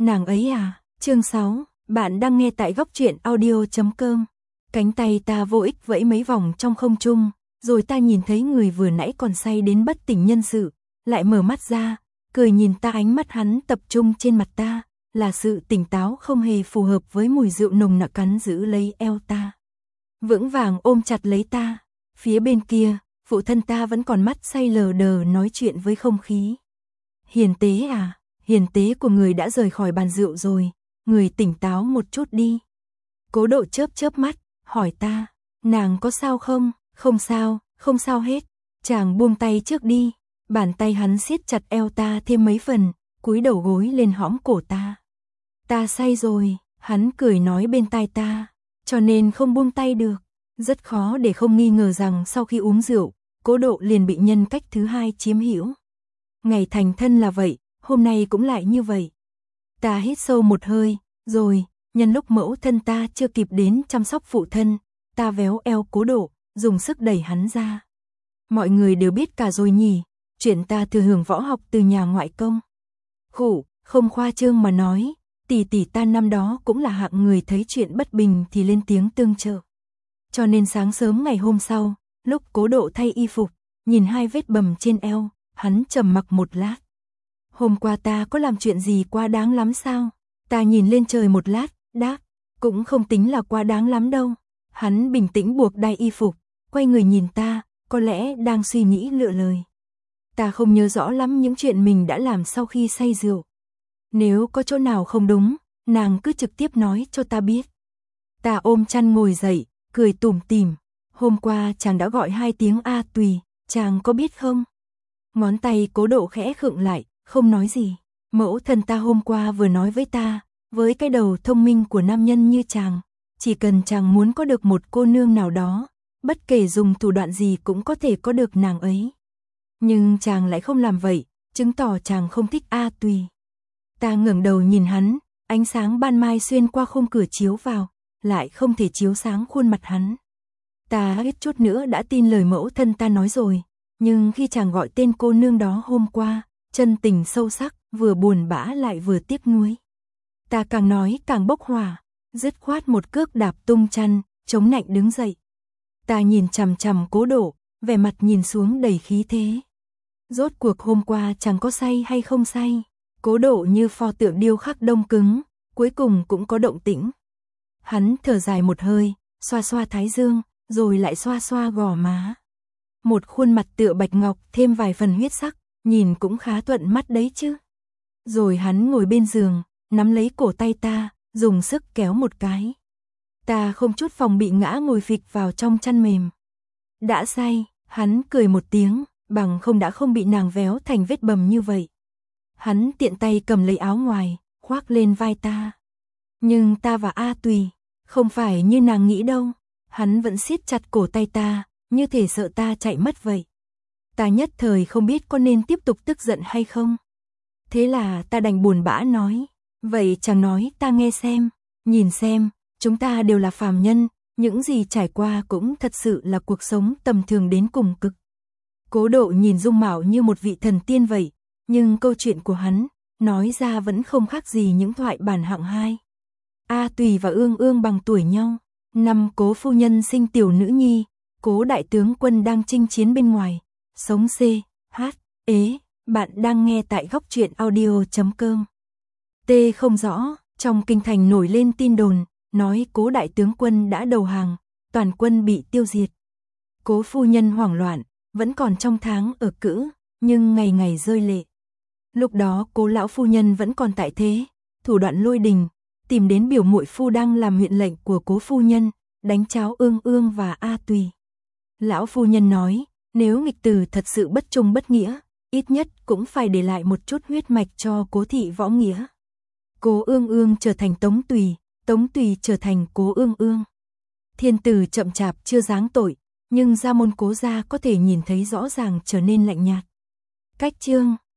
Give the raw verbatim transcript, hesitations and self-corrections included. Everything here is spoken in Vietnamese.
Nàng ấy à? Chương sáu, bạn đang nghe tại góc truyện audio chấm com. Cánh tay ta vô ích vẫy mấy vòng trong không trung, rồi ta nhìn thấy người vừa nãy còn say đến bất tỉnh nhân sự, lại mở mắt ra, cười nhìn ta, ánh mắt hắn tập trung trên mặt ta, là sự tỉnh táo không hề phù hợp với mùi rượu nồng nặc, cắn giữ lấy eo ta. Vững vàng ôm chặt lấy ta, phía bên kia, phụ thân ta vẫn còn mắt say lờ đờ nói chuyện với không khí. Hiền tế à, hiền tế của người đã rời khỏi bàn rượu rồi, người tỉnh táo một chút đi. Cố Độ chớp chớp mắt, hỏi ta, nàng có sao không? Không sao, không sao hết. Chàng buông tay trước đi. Bàn tay hắn siết chặt eo ta thêm mấy phần, cúi đầu gối lên hõm cổ ta. Ta say rồi, hắn cười nói bên tai ta, cho nên không buông tay được. Rất khó để không nghi ngờ rằng sau khi uống rượu, Cố Độ liền bị nhân cách thứ hai chiếm hữu. Ngày thành thân là vậy, hôm nay cũng lại như vậy. Ta hít sâu một hơi, rồi, nhân lúc mẫu thân ta chưa kịp đến chăm sóc phụ thân, ta véo eo Cố Độ, dùng sức đẩy hắn ra. Mọi người đều biết cả rồi nhỉ, chuyện ta thừa hưởng võ học từ nhà ngoại công. Khủ, không khoa trương mà nói, tỷ tỷ ta năm đó cũng là hạng người thấy chuyện bất bình thì lên tiếng tương trợ. Cho nên sáng sớm ngày hôm sau, lúc Cố Độ thay y phục, nhìn hai vết bầm trên eo, hắn trầm mặc một lát. Hôm qua ta có làm chuyện gì quá đáng lắm sao? Ta nhìn lên trời một lát, đáp, cũng không tính là quá đáng lắm đâu. Hắn bình tĩnh buộc đai y phục, quay người nhìn ta, có lẽ đang suy nghĩ lựa lời. Ta không nhớ rõ lắm những chuyện mình đã làm sau khi say rượu. Nếu có chỗ nào không đúng, nàng cứ trực tiếp nói cho ta biết. Ta ôm chăn ngồi dậy, cười tủm tỉm. Hôm qua chàng đã gọi hai tiếng A Tùy, chàng có biết không? Ngón tay Cố Độ khẽ khựng lại, không nói gì. Mẫu thân ta hôm qua vừa nói với ta, với cái đầu thông minh của nam nhân như chàng, chỉ cần chàng muốn có được một cô nương nào đó, bất kể dùng thủ đoạn gì cũng có thể có được nàng ấy. Nhưng chàng lại không làm vậy, chứng tỏ chàng không thích A Tùy. Ta ngẩng đầu nhìn hắn, ánh sáng ban mai xuyên qua khung cửa chiếu vào, lại không thể chiếu sáng khuôn mặt hắn. Ta ít chút nữa đã tin lời mẫu thân ta nói rồi, nhưng khi chàng gọi tên cô nương đó hôm qua, chân tình sâu sắc, vừa buồn bã lại vừa tiếc nuối. Ta càng nói càng bốc hỏa, dứt khoát một cước đạp tung chăn, chống nạnh đứng dậy. Ta nhìn chằm chằm Cố Độ, vẻ mặt nhìn xuống đầy khí thế. Rốt cuộc hôm qua chàng có say hay không say? Cố Độ như pho tượng điêu khắc đông cứng, cuối cùng cũng có động tĩnh. Hắn thở dài một hơi, xoa xoa thái dương, rồi lại xoa xoa gò má. Một khuôn mặt tựa bạch ngọc thêm vài phần huyết sắc, nhìn cũng khá thuận mắt đấy chứ. Rồi hắn ngồi bên giường, nắm lấy cổ tay ta, dùng sức kéo một cái. Ta không chút phòng bị ngã ngồi phịch vào trong chăn mềm. Đã say, hắn cười một tiếng, bằng không đã không bị nàng véo thành vết bầm như vậy. Hắn tiện tay cầm lấy áo ngoài, khoác lên vai ta. Nhưng ta và A Tùy, không phải như nàng nghĩ đâu. Hắn vẫn siết chặt cổ tay ta, như thể sợ ta chạy mất vậy. Ta nhất thời không biết có nên tiếp tục tức giận hay không. Thế là ta đành buồn bã nói, vậy chàng nói ta nghe xem, nhìn xem, chúng ta đều là phàm nhân, những gì trải qua cũng thật sự là cuộc sống tầm thường đến cùng cực. Cố Độ nhìn dung mạo như một vị thần tiên vậy, nhưng câu chuyện của hắn, nói ra vẫn không khác gì những thoại bản hạng hai. A Tùy và Ương Ương bằng tuổi nhau, năm Cố phu nhân sinh tiểu nữ nhi, Cố đại tướng quân đang chinh chiến bên ngoài, sống C, H, ế, bạn đang nghe tại góc truyện audio chấm com. T không rõ, trong kinh thành nổi lên tin đồn, nói Cố đại tướng quân đã đầu hàng, toàn quân bị tiêu diệt. Cố phu nhân hoảng loạn, vẫn còn trong tháng ở cữ, nhưng ngày ngày rơi lệ. Lúc đó Cố lão phu nhân vẫn còn tại thế, thủ đoạn lôi đình, tìm đến biểu muội phu đang làm huyện lệnh của Cố phu nhân, đánh cháo Ương Ương và A Tùy. Lão phu nhân nói, nếu nghịch tử thật sự bất trung bất nghĩa, ít nhất cũng phải để lại một chút huyết mạch cho Cố thị võ nghĩa. Cố Ương Ương trở thành Tống Tùy, Tống Tùy trở thành Cố Ương Ương. Thiên tử chậm chạp chưa giáng tội, nhưng gia môn Cố gia có thể nhìn thấy rõ ràng trở nên lạnh nhạt. Cách chương